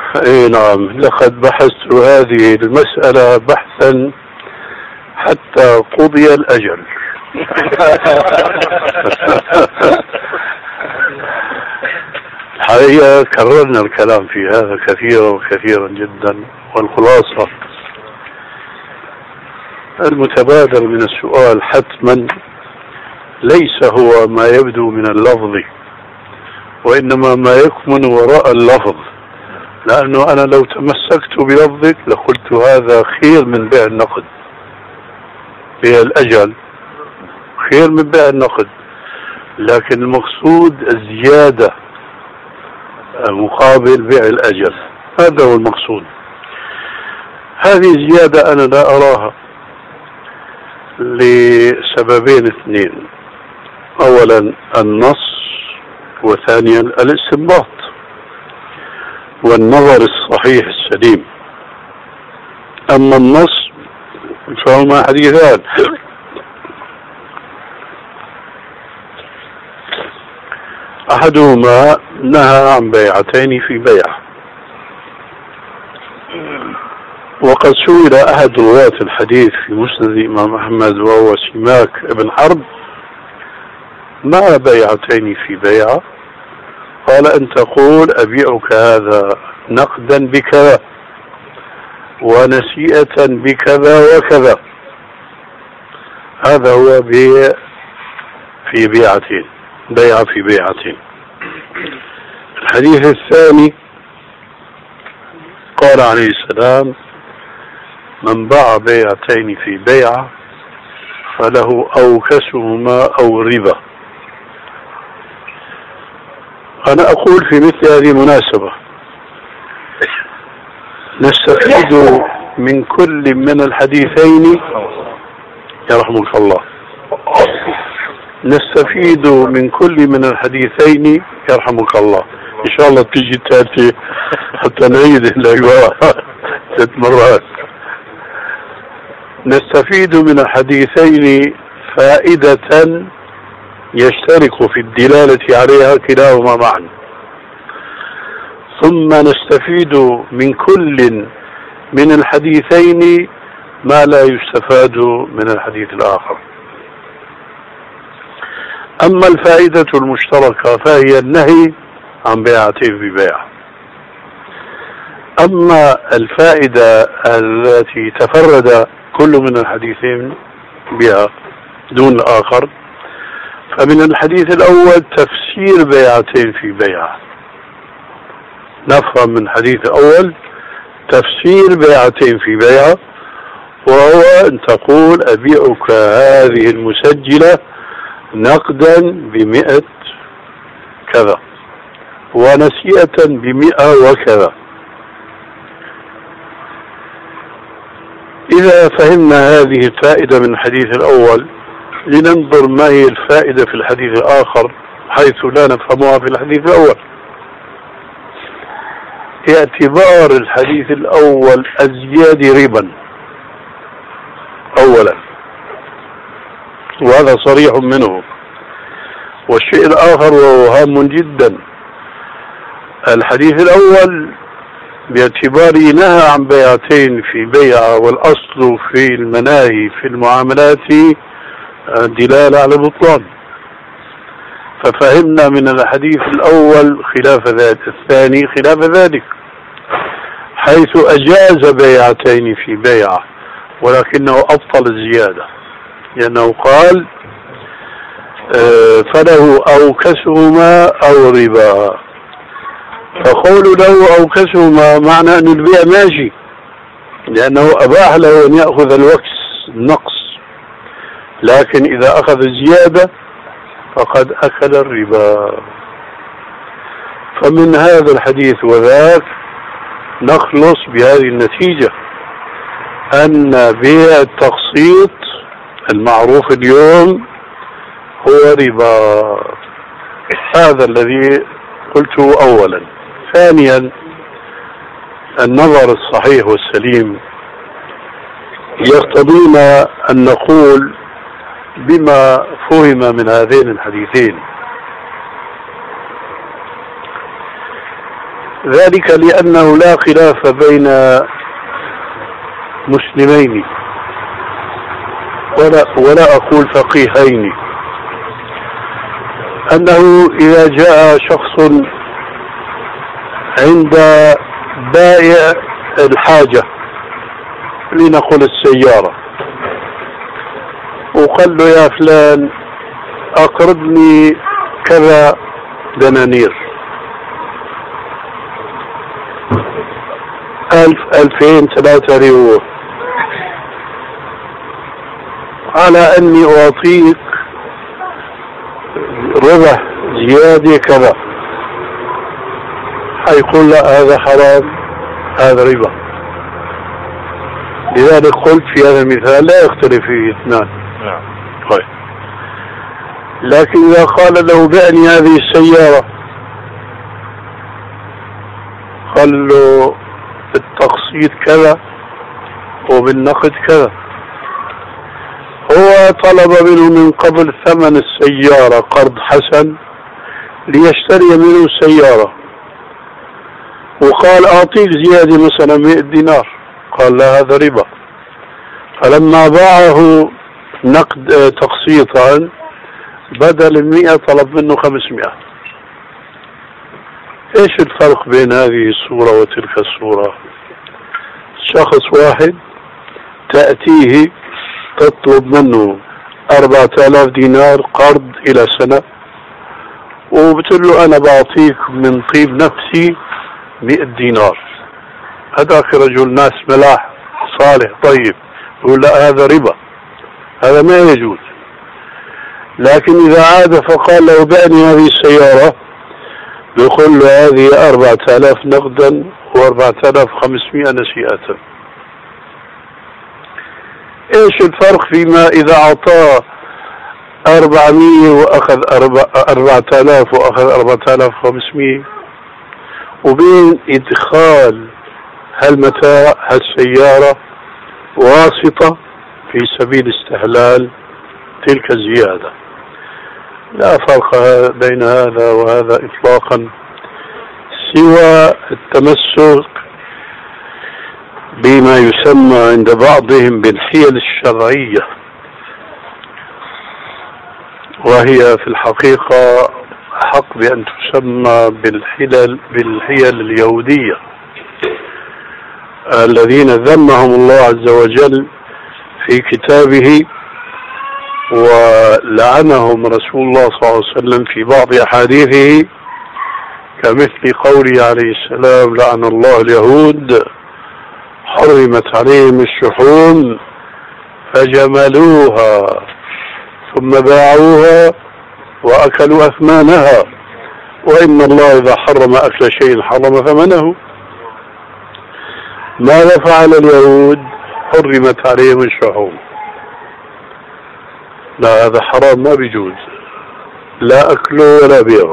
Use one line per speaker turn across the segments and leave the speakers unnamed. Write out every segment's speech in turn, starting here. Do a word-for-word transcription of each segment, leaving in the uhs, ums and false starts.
اي نعم، لقد بحثت هذه المسألة بحثا حتى قضي الأجل. الحقيقة كررنا الكلام في هذا كثيرا وكثيرا جدا، والخلاصة المتبادر من السؤال حتما ليس هو ما يبدو من اللفظ، وإنما ما يكمن وراء اللفظ. لأنه أنا لو تمسكت بلفظك لقلت هذا خير من بيع النقد، بيع الأجل خير من بيع النقد، لكن المقصود الزيادة مقابل بيع الأجل، هذا هو المقصود. هذه الزيادة أنا لا أراها لسببين اثنين: أولا النص، وثانيا الاستنباط والنظر الصحيح السليم. أما النص فهما حديثان: أحدهما نهى عن بيعتين في بيع، وقد سئل أحد رواة الحديث في مسند الإمام أحمد وهو سماك بن حرب: ما بيعتين في بيعة؟ قال: أن تقول أبيعك هذا نقدا بكذا ونسيئة بكذا وكذا، هذا هو بيع في بيعتين، بيع في بيعتين. الحديث الثاني قال عليه السلام: من باع بيعتين في بيعة فله أوكسهما أو ربا. أنا أقول في مثل هذه المناسبة نستفيد من كل من الحديثين، يرحمك الله، نستفيد من كل من الحديثين يرحمك الله. إن شاء الله تيجي تأتي حتى نعيد الأجواء ست مرات. نستفيد من الحديثين فائدة يشترك في الدلالة عليها كلاهما معا، ثم نستفيد من كل من الحديثين ما لا يستفاد من الحديث الآخر. أما الفائدة المشتركة فهي النهي عن بيعتين في بيع. أما الفائدة التي تفرد كل من الحديثين بها دون الآخر فمن الحديث الأول تفسير بيعتين في بيعة. نفهم من الحديث الأول تفسير بيعتين في بيعة، وهو أن تقول أبيعك هذه المسجلة نقدا بمئة كذا ونسيئة بمئة وكذا. إذا فهمنا هذه الفائدة من الحديث الأول لننظر ما هي الفائدة في الحديث الآخر حيث لا نفهمها في الحديث الأول. اعتبار الحديث الأول الزياد ربا أولا، وهذا صريح منه. والشيء الآخر وهو هام جدا: الحديث الأول باعتباره نهى عن بيعتين في بيعة، والأصل في المناهي في المعاملات دلالة على البطلان، ففهمنا من الحديث الأول خلاف ذلك، الثاني خلاف ذلك، حيث أجاز بيعتين في بيعة ولكنه أبطل الزيادة، لأنه قال فله أوكسهما أو ربا. فقول له أوكسهما معنى أن البيع ماشي، لأنه أباح له أن يأخذ الوكس النقص، لكن إذا أخذ الزيادة فقد أكل الربا. فمن هذا الحديث وذاك نخلص بهذه النتيجة أن بيع التقسيط المعروف اليوم هو ربا. هذا الذي قلته أولا. ثانيا النظر الصحيح والسليم يقتضينا أن نقول بما فهم من هذين الحديثين. ذلك لأنه لا خلاف بين مسلمين ولا, ولا أقول فقيهين أنه إذا جاء شخص عند بائع الحاجة لنقل السيارة وقال له يا فلان أقرضني كذا دنانير، ألف ألفين ثلاثة ريال، على أني أعطيك ربح زيادة كذا، حيقول لا هذا حرام هذا ربا. لذلك قلت في هذا المثال لا يختلف فيه اثنان. طيب، لكن إذا قال له بعني هذه السيارة، قال له بالتقسيط كذا وبالنقد كذا، هو طلب منه من قبل ثمن السيارة قرض حسن ليشتري منه سيارة، وقال أعطيك زيادة مثلا مئة دينار، قال لا هذا ربا. فلما باعه نقد تقسيطا بدل المئة طلب منه خمسمائة. ايش الفرق بين هذه الصورة وتلك الصورة؟ شخص واحد تأتيه تطلب منه أربعة آلاف دينار قرض إلى سنة، وبتقول له أنا بعطيك من طيب نفسي مئة دينار. هذاك رجل ناس ملاح صالح طيب، يقول لا هذا ربا، هذا ما يجوز. لكن إذا عاد فقال له بعني هذه السيارة، يقول له هذه أربعة آلاف نقدا وأربعة آلاف وخمسمائة نسيئة. إيش الفرق فيما إذا أعطاه أربعمائة وأخذ أربعة آلاف وأخذ أربعة آلاف وخمسمائة، وبين إدخال هالمتاع هالسيارة واسطة في سبيل استهلال تلك الزيادة؟ لا فرق بين هذا وهذا إطلاقا، سوى التمسك بما يسمى عند بعضهم بالحيل الشرعية، وهي في الحقيقة حق بأن تسمى بالحيل بالحيل اليهودية الذين ذمهم الله عز وجل في كتابه، ولعنهم رسول الله صلى الله عليه وسلم في بعض أحاديثه، كمثل قوله عليه السلام لعن الله اليهود حرمت عليهم الشحوم فجملوها ثم باعوها وأكلوا أثمانها، وإن الله إذا حرم أكل شيء حرم ثمنه. ماذا فعل اليهود؟ حرمت عليهم الشحوم. لا هذا حرام ما بيجوز، لا أكله ولا بيعه.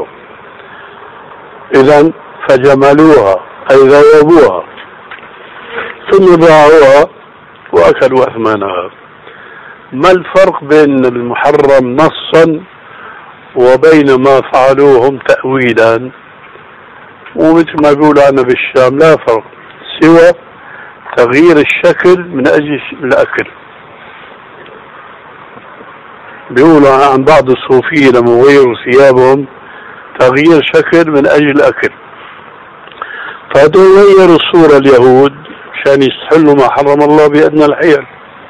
إذن فجملوها أي ذوبوها ثم باعوها وأكلوا أثمانها. ما الفرق بين المحرم نصا وبين ما فعلوهم تأويلا؟ ومثل ما يقول أنا بالشام لا فرق سوى تغيير الشكل من أجل الأكل. بيقولوا عن بعض الصوفية لما غيروا ثيابهم تغيير شكل من أجل الأكل، فهذول غيروا الصورة اليهود عشان يستحلوا ما حرم الله بأدنى الحيل.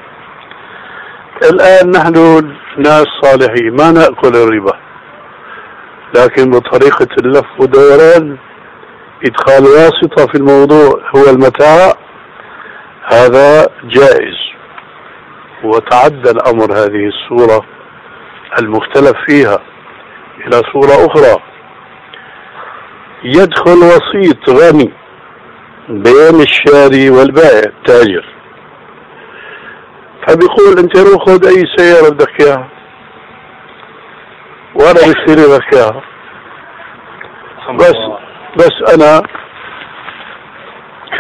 الآن نحن ناس صالحين ما نأكل الربا، لكن بطريقة اللف ودوران إدخال واسطة في الموضوع هو المتاع، هذا جائز. وتعدى الأمر هذه الصورة المختلف فيها إلى صورة أخرى، يدخل وسيط غني بين الشاري والبائع التاجر، فبيقول انت روح خذ اي سيارة بدك اياها وانا بشتري لك اياها، بس بس انا ك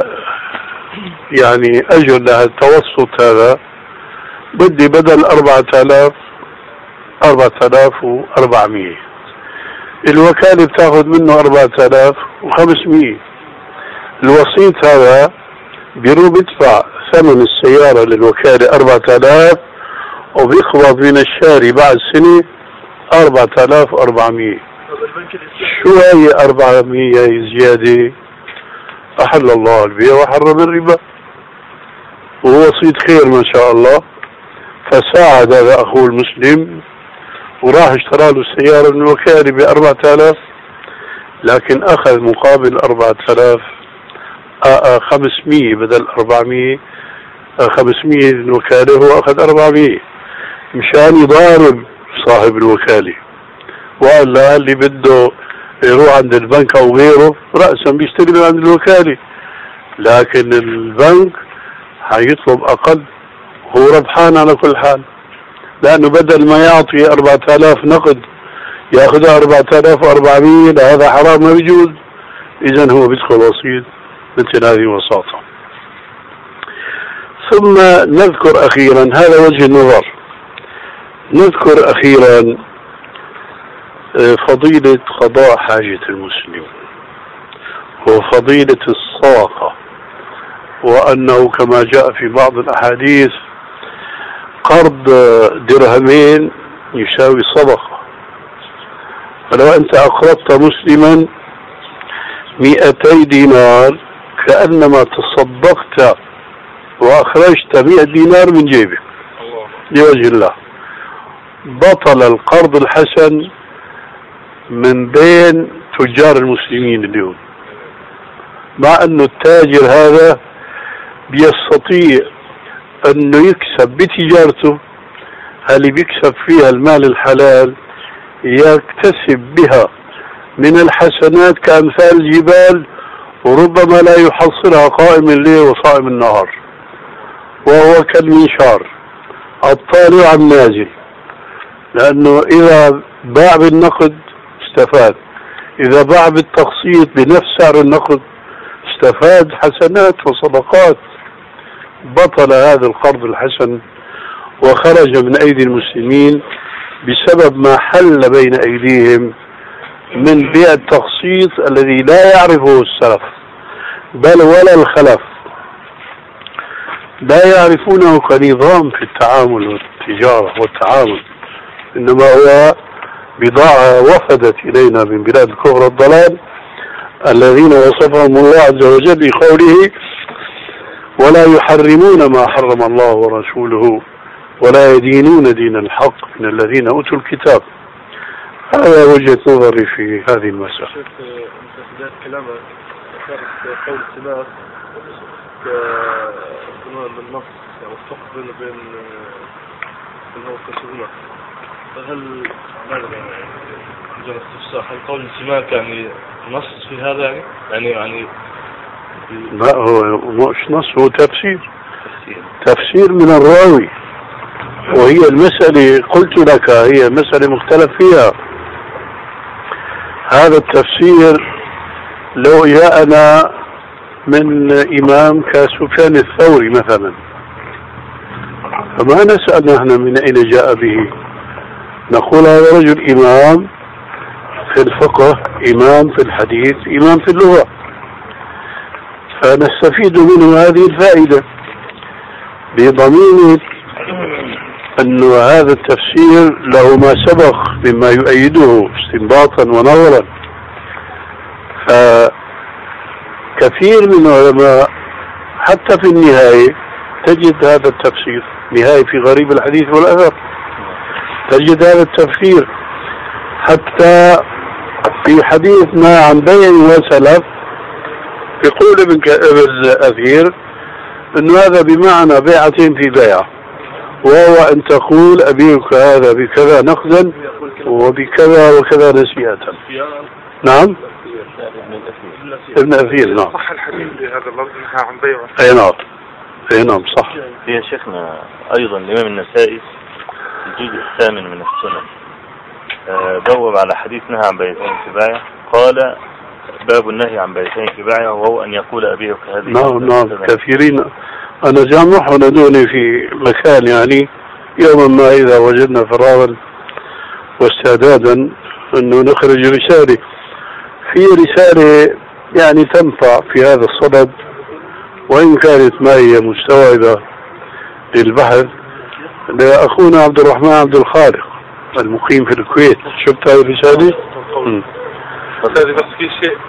يعني اجر لها التوسط هذا بدي بدل أربعة آلاف أربعة آلاف وأربعمائة، الوكالة بتاخذ منه أربعة آلاف وخمسمية. الوسيط هذا بيروح بيدفع ثمن السيارة للوكالة أربعة آلاف وبيقبض من الشاري بعد سنة أربعة آلاف وأربعمية. شو هي أربعمية زيادة؟ أحل الله البيع وحرم الربا، وهو وسيط خير ما شاء الله، فساعد هذا أخوه المسلم وراح اشترى له السيارة من الوكالة بأربعة آلاف، لكن أخذ مقابل أربعة آلاف خمسمية بدل أربعمية. خمسمية الوكالة هو أخذ أربعمية مشان يضارب صاحب الوكالة، وقال له اللي بده يروح عند البنك أو غيره رأسا بيشتري من عند الوكالة، لكن البنك هيطلب أقل، هو ربحان على كل حال، لأنه بدل ما يعطي أربعة آلاف نقد يأخذ أربعة آلاف وأربعمية، هذا حرام ما بيجوز. إذن هو بيدخل وسيط مثل هذه وساطة. ثم نذكر أخيرا، هذا وجه النظر، نذكر أخيرا فضيلة قضاء حاجة المسلم وفضيلة الصدقة، وأنه كما جاء في بعض الأحاديث قرض درهمين يساوي صدقة. فلو أنت أقرضت مسلما مئتي دينار كأنما تصدقت وأخرجت مئة دينار من جيبك لوجه الله. بطل القرض الحسن من بين تجار المسلمين اليوم، مع أنه التاجر هذا بيستطيع أنه يكسب بتجارته، اللي بيكسب فيها المال الحلال يكتسب بها من الحسنات كأمثال الجبال، وربما لا يحصلها قائم الليل وصائم النهار، وهو كالمنشار الطالع النازل، لأنه إذا باع بالنقد استفاد، إذا باع بالتقسيط بنفس سعر النقد استفاد حسنات وصدقات. بطل هذا القرض الحسن وخرج من أيدي المسلمين بسبب ما حل بين أيديهم من بيع التقسيط الذي لا يعرفه السلف بل ولا الخلف، لا يعرفونه كنظام في التعامل والتجارة والتعامل، إنما هو بضاعة وفدت إلينا من بلاد الكفر والضلال الذين وصفهم الله عز وجل بقوله ولا يحرمون ما حرم الله ورسوله ولا يدينون دين الحق من الذين أوتوا الكتاب. هذا وجهة نظري في هذه المسألة.
شيخ في بداية كلامك ذكرت قول السلاف كنوع من النص، يعني الفرق بين بين النص والسنة. فهل ماذا مجرد استفسار، هل قول السماك يعني نص في هذا يعني؟ يعني يعني
لا هو مش نص، هو تفسير تفسير من الراوي، وهي المسألة قلت لك هي مسألة مختلف فيها. هذا التفسير لو جاءنا من إمام كسفيان الثوري مثلا فما نسأل نحن من أين جاء به، نقول هذا رجل إمام في الفقه، إمام في الحديث، إمام في اللغة، فنستفيد منه هذه الفائدة بضمير أن هذا التفسير له ما سبق مما يؤيده استنباطا ونظرا. فكثير من العلماء حتى في النهاية تجد هذا التفسير، نهاية في غريب الحديث والأثر تجد هذا التفسير، حتى في حديث ما عن بيع وسلف يقول ابن الأثير أن هذا بمعنى بيعتين في بيعة، وهو أن تقول أبيعك هذا بكذا نقدا وبكذا وكذا نسيئة. نعم ابن أثير. نعم
صح الحديث بهذا اللفظ نهى عن بيع.
أي نعم أي نعم صح.
يا شيخنا أيضا الإمام النسائي الجزء الثامن من السنن بوب على حديث نهى عن بيعتين في بايع، قال باب النهي عن بيعتين في بايع وهو أن يقول أبيعك هذه.
نعم نعم كثيرين، أنا جامعهم دوني في مكان يعني يوما ما إذا وجدنا فراغا واستعدادا أنه نخرج رسالة. في رسالة يعني تنفع في هذا الصدد، وإن كانت ما هي مستوعبة للبحث، لأخونا عبد الرحمن عبد الخالق المقيم في الكويت. شفت هذه الرسالة؟
هذه بس في شيء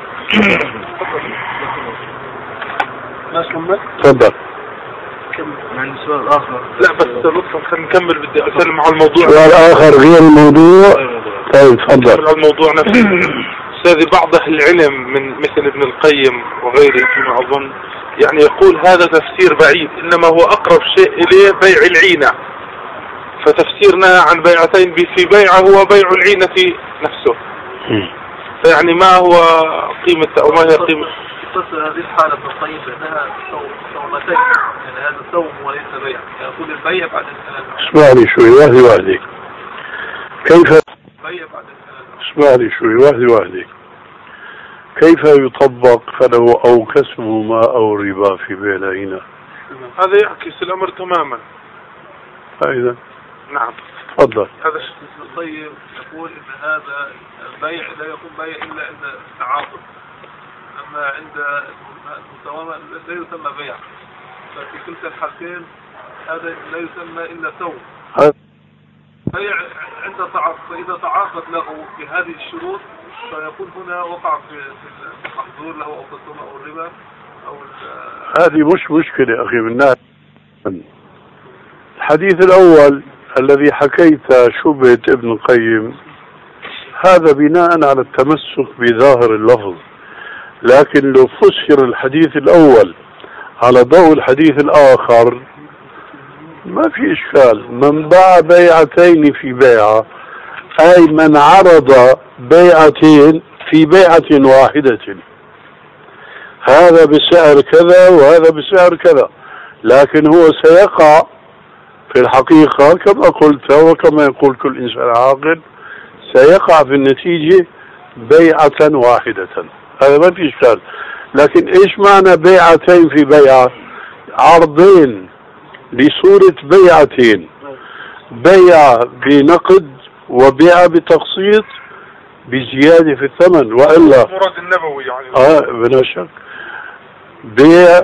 ما كمل؟
تفضل.
عندي سؤال آخر.
لا بس لطفا خلينا نكمل، بدي أسلم على الموضوع.
سؤال آخر غير الموضوع؟ طيب تفضل.
على الموضوع نفسه. أستاذي بعض أهل العلم من مثل ابن القيم وغيره فيما أظن يعني يقول هذا تفسير بعيد، إنما هو أقرب شيء إليه بيع العينة، فتفسيرنا عن بيعتين في بيعة هو بيع العينة نفسه. فيعني ما هو قيمة أو ما هي قيمة
تصل هذه الحالة في الطيب بأنها صومتين، يعني هذا صوم وليس بيع، يقول البيع بعد السلام.
اسمع لي شوي واحدة واحدة. كيف
بيع بعد السلام.
اسمع لي شوي واحدة واحدة. كيف يطبق فلو أو كسب ما أو ربا في بيع العينة؟
هذا يعكس الأمر تماما.
أيضا
نعم
تفضل.
هذا
ابن القيم يقول إن هذا البيع لا يكون بيع إلا عند التعاقد، أما عند المساومة لا يسمى بيع. ففي كلتا الحالتين هذا لا يسمى إلا سوم. بيع عند تعاقد، فإذا تعاقد له بهذه الشروط فيكون هنا وقع في المحظور له أو القسم أو الربا أو
هذه مش مشكلة أخي بالناس. الحديث الأول الذي حكيت شبهة ابن القيم هذا بناء على التمسك بظاهر اللفظ، لكن لو فسر الحديث الأول على ضوء الحديث الآخر ما في إشكال. من باع بيعتين في بيعة أي من عرض بيعتين في بيعة واحدة، هذا بسعر كذا وهذا بسعر كذا، لكن هو سيقع في الحقيقة كما قلت وكما يقول كل إنسان عاقل سيقع في النتيجة بيعة واحدة. هذا ما في إشكال. لكن إيش معنى بيعتين في بيعة؟ عرضين لصورة بيعتين، بيع بنقد وبيع بتقسيط بزيادة في الثمن، وإلا
مراد النبوي يعني
آه بلا شك بيع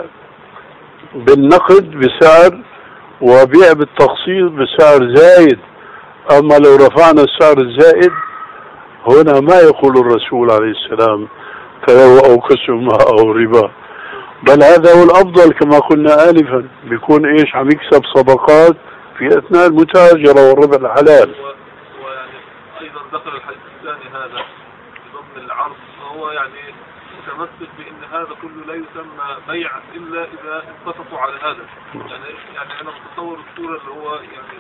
بالنقد بسعر وبيع بالتقسيط بسعر زائد. أما لو رفعنا السعر الزائد هنا ما يقول الرسول عليه السلام فلو أو كسب ما أو ربا، بل هذا هو الأفضل كما قلنا آنفا، بيكون إيش عم يكسب صدقات في أثناء المتاجرة والربع الحلال.
ويعني أيضا ذكر الحديث الثاني هذا ضمن العرض، وهو يعني متمسك بأن هذا كله لا يسمى بيع إلا إذا اتفقوا على هذا. يعني يعني أنا متصور الصورة اللي هو يعني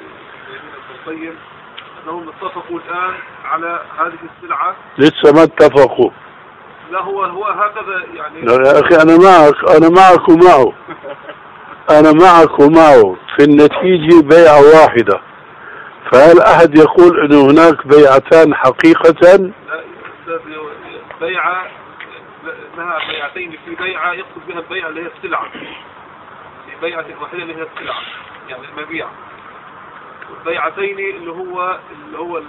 ابن القيم أنهم اتفقوا الآن على هذه السلعة
لسه ما اتفقوا.
لا هو هو هكذا يعني.
لا يا أخي أنا معك، أنا معك ومعه، أنا معك ومعه في النتيجة بيعة واحدة. فهل أحد يقول أنه هناك بيعتان حقيقة؟
لا بيعة انها بيعتين في بيعة يقصد بها البيعة اللي هي السلعة، في بيعة واحدة اللي هي السلعة يعني المبيع، والبيعتين اللي هو اللي هو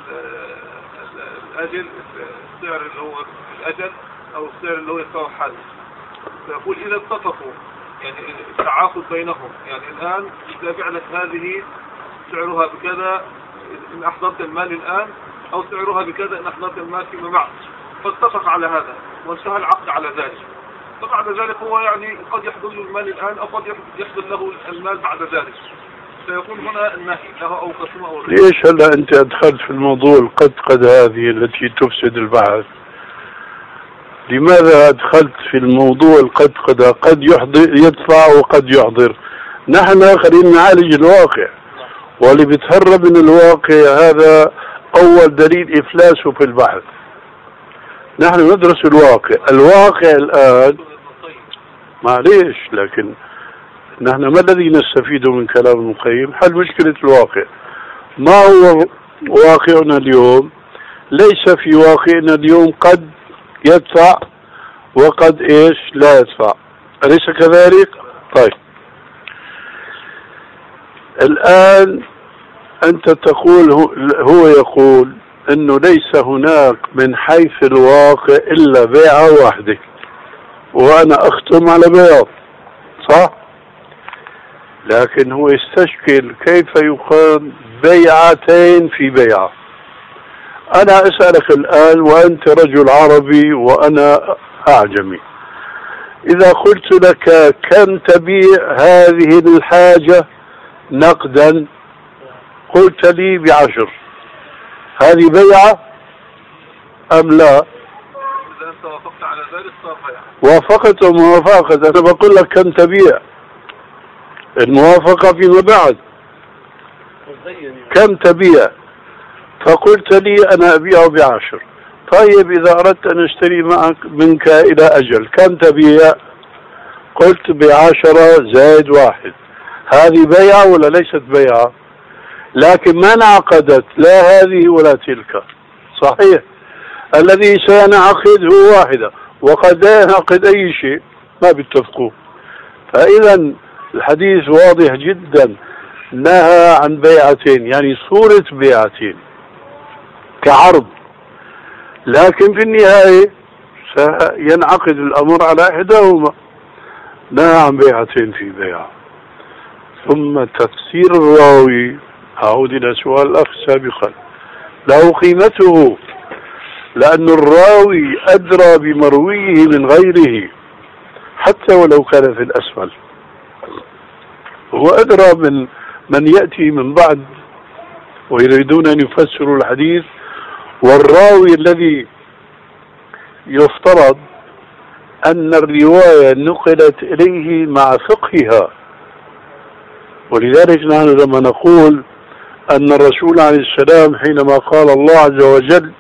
الأجل، السعر اللي هو الأجل أو السعر اللي هو يساوي حال. فيقول إذا اتفقوا يعني التعاقد بينهم، يعني الآن إذا بعلت هذه سعرها بكذا إن أحضرت المال الآن، أو سعرها بكذا إن أحضرت المال فيما بعد، فاتفق على هذا وانتهى العقد على ذلك. فبعد ذلك هو يعني قد يحضر له المال الآن أو قد يحضر له المال بعد ذلك، فيكون هنا النهي له أو قسمه أو ربا.
ليش هلا أنت أدخلت في الموضوع القد قد هذه التي تفسد البحث؟ لماذا أدخلت في الموضوع القد قد قد يحضر يدفع وقد يحضر؟ نحن خلينا نعالج الواقع، واللي بيتهرب من الواقع هذا أول دليل إفلاسه في البحث. نحن ندرس الواقع، الواقع الآن معليش، لكن نحن ما الذي نستفيد من كلام ابن القيم؟ حل مشكلة الواقع. ما هو واقعنا اليوم؟ ليس في واقعنا اليوم قد يدفع وقد ايش لا يدفع، أليس كذلك؟ طيب الآن أنت تقول، هو يقول انه ليس هناك من حيث الواقع الا بيعة واحدة، وانا اختم على بياض، صح؟ لكن هو يستشكل كيف يقام بيعتين في بيعة. انا اسألك الان وانت رجل عربي وانا اعجمي، اذا قلت لك كم تبيع هذه الحاجة نقدا، قلت لي بعشر، هذه بيعة ام لا؟
إذا أنت وافقت على ذلك صار بيع.
وافقت وموافقة، انا بقول لك كم تبيع، الموافقة فيما بعد. كم تبيع؟ فقلت لي انا ابيع بعشر. طيب اذا اردت ان اشتري معك منك الى اجل كم تبيع؟ قلت بعشرة زائد واحد. هذه بيعة ولا ليست بيعة؟ لكن ما انعقدت لا هذه ولا تلك، صحيح؟ الذي سينعقد هو واحدة، وقد لا ينعقد اي شيء ما بيتفقوا. فاذا الحديث واضح جدا، نهى عن بيعتين، يعني صورة بيعتين كعرض، لكن في النهاية سينعقد الأمر على إحداهما. نهى عن بيعتين في بيعة. ثم تفسير الراوي، أعود إلى سؤال الأخ سابقا، له قيمته، لأن الراوي أدرى بمرويه من غيره حتى ولو كان في الأسفل، هو أدرى من من يأتي من بعد ويريدون أن يفسروا الحديث. والراوي الذي يفترض أن الرواية نقلت إليه مع فقهها، ولذلك نحن لما نقول أن الرسول عليه السلام حينما قال الله عز وجل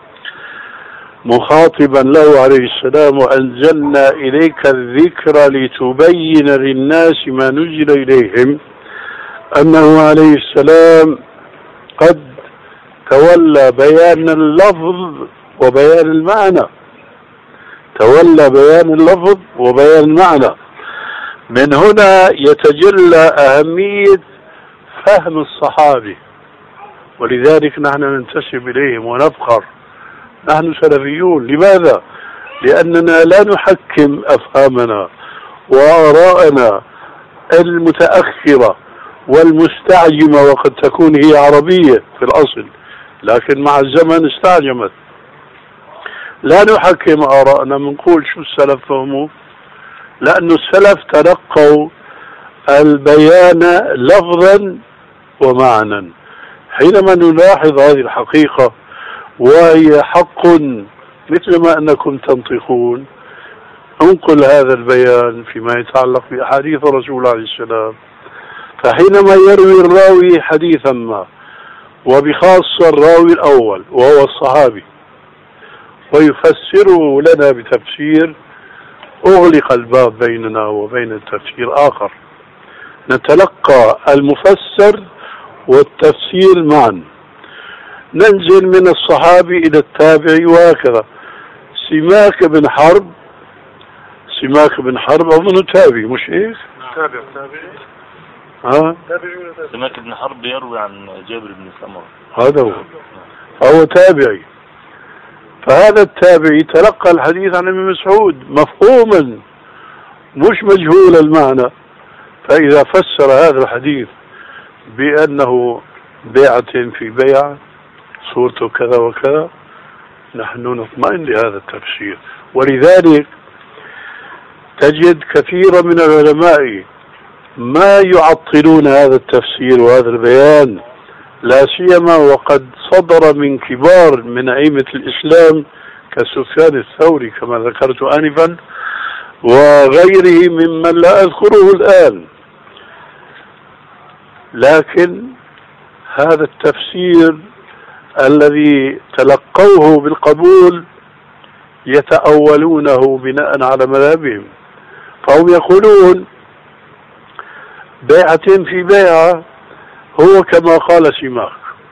مخاطبا له عليه السلام وأنزلنا إليك الذكر لتبين للناس ما نزل إليهم، أنه عليه السلام قد تولى بيان اللفظ وبيان المعنى، تولى بيان اللفظ وبيان المعنى. من هنا يتجلى أهمية فهم الصحابي، ولذلك نحن ننتسب إليهم ونفخر، نحن سلفيون. لماذا؟ لأننا لا نحكم أفهامنا وآراءنا المتأخرة والمستعجمة، وقد تكون هي عربية في الأصل لكن مع الزمن استعجمت. لا نحكم آراءنا، منقول شو السلف فهموا، لأن السلف تلقوا البيان لفظا ومعنى. حينما نلاحظ هذه الحقيقة وهي حق مثل ما أنكم تنطقون، انقل هذا البيان فيما يتعلق بأحاديث الرسول عليه السلام. فحينما يروي الراوي حديثا ما، وبخاصة الراوي الأول وهو الصحابي، ويفسره لنا بتفسير، أغلق الباب بيننا وبين التفسير آخر، نتلقى المفسر والتفسير معا، ننزل من الصحابي إلى التابعي وهكذا. سماك بن حرب، سماك بن حرب أظن تابعي مش إيه؟
تابع تابعي.
ها؟
سماك بن حرب يروي عن جابر بن سمرة،
هذا هو، هو تابعي. فهذا التابعي تلقى الحديث عن ابن مسعود مفهوما مش مجهول المعنى، فإذا فسر هذا الحديث بأنه بيعة في بيعة صورته كذا وكذا، نحن نطمئن لهذا التفسير. ولذلك تجد كثيرا من العلماء ما يعطلون هذا التفسير وهذا البيان، لا سيما وقد صدر من كبار من أئمة الإسلام كسفيان الثوري كما ذكرت آنفا، وغيره ممن لا أذكره الآن. لكن هذا التفسير الذي تلقوه بالقبول يتأولونه بناء على مذهبهم، فهم يقولون بيعة في بيعة هو كما قال سماك،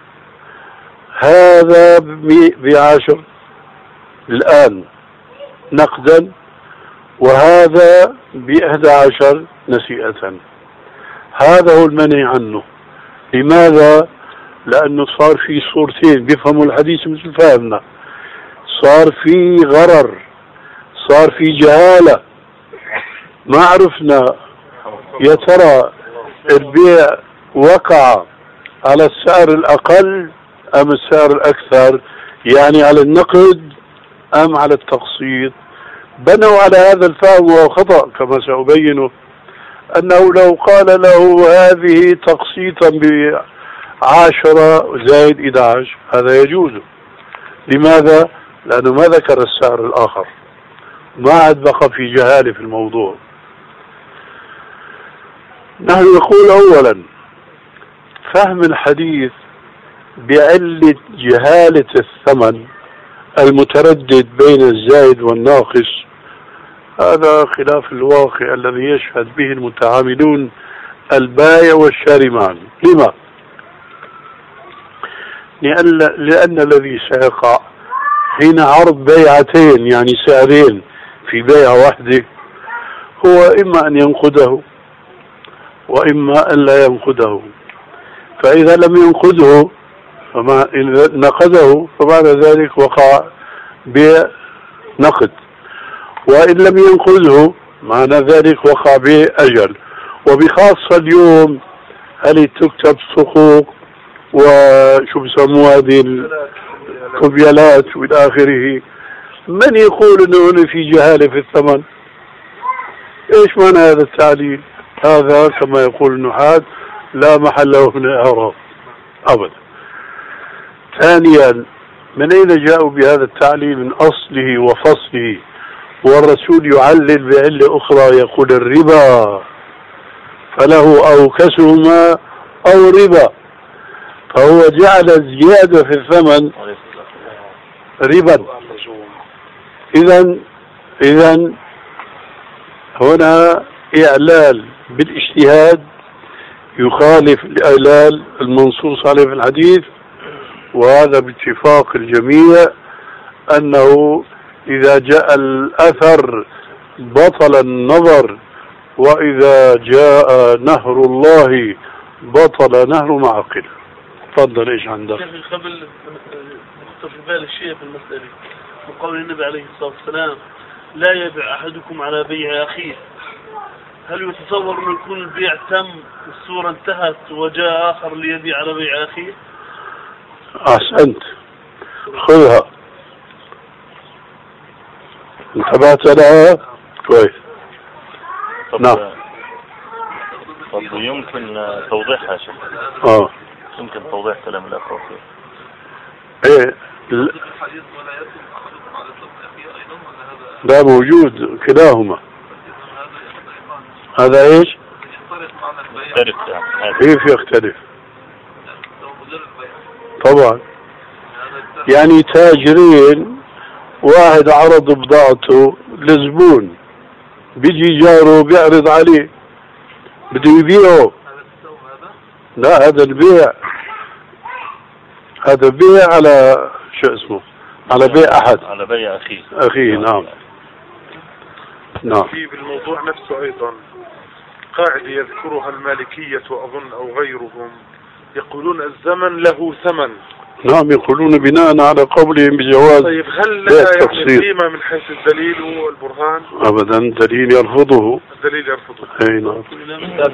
هذا بعشر الآن نقدا، وهذا بإحدى عشر نسيئة. هذا هو المنع عنه. لماذا؟ لأنه صار في صورتين بيفهموا الحديث مثل فهمنا، صار في غرر، صار في جهالة، ما عرفنا يا ترى البيع وقع على السعر الأقل أم السعر الأكثر، يعني على النقد أم على التقسيط. بنوا على هذا الفهم وهو خطأ كما سأبينه، أنه لو قال له هذه تقسيطا بعشرة زائد إحدى عشر هذا يجوز. لماذا؟ لأنه ما ذكر السعر الآخر، ما عاد بقى في جهالة في الموضوع. نحن نقول أولا فهم الحديث بعلة جهالة الثمن المتردد بين الزائد والناقص، هذا خلاف الواقع الذي يشهد به المتعاملون البائع والشاري معا. لما؟ لأن, لأن الذي سيقع حين عرض بيعتين يعني سعرين في بيعة واحدة هو إما أن ينقده وإما أن لا ينقده. فإذا لم ينقده فما إذا نقده فبعد ذلك وقع بنقد، وإن لم ينقذه معنى ذلك وقع بأجل. وبخاصة اليوم هل تكتب صكوك وشو بسموها هذه الكوبيالات والى آخره، من يقول انه هنا في جهالة في الثمن؟ ايش معنى هذا التعليل؟ هذا كما يقول النحاة لا محل له من الإعراب ابدا. ثانيا، من اين جاءوا بهذا التعليل من اصله وفصله؟ والرسول يعلل بعلة اخرى يقول الربا فله او كسهما او ربا، فهو جعل الزيادة في الثمن ربا. اذا اذا هنا اعلال بالاجتهاد يخالف الاعلال المنصوص عليه في الحديث، وهذا باتفاق الجميع انه اذا جاء الاثر بطل النظر، واذا جاء نهر الله بطل نهر معقل. تفضل ايش عندك؟
قبل خطر في بالي شيء في المسألة من قول النبي عليه الصلاة والسلام لا يبيع احدكم على بيع اخيه. هل يتصور انه يكون البيع تم الصورة انتهت وجاء اخر ليبيع على بيع اخيه؟
احسنت، خذها انتبهت لها كويس. نعم.
طب يمكن توضيحها شيء؟
اه
يمكن توضيح كلام الاخ فيه.
ايه لا موجود كلاهما. هذا ايش؟
يختلف يعني.
كيف يختلف؟ طبعا يعني تاجرين، واحد عرض بضاعته لزبون، بيجي جاره بيعرض عليه بده يبيعه. لا هذا البيع، هذا بيع على شو اسمه، على بيع احد،
على بيع اخيه
اخيه. نعم نعم.
في بالموضوع نفسه ايضا قاعدة يذكرها المالكية اظن او غيرهم، يقولون الزمن له ثمن.
نعم يقولون بناء على قولهم بجواز.
طيب هل لها يعني قيمة من حيث الدليل والبرهان؟
ابدا، دليل يرفضه.
الدليل يرفضه.
اي نعم.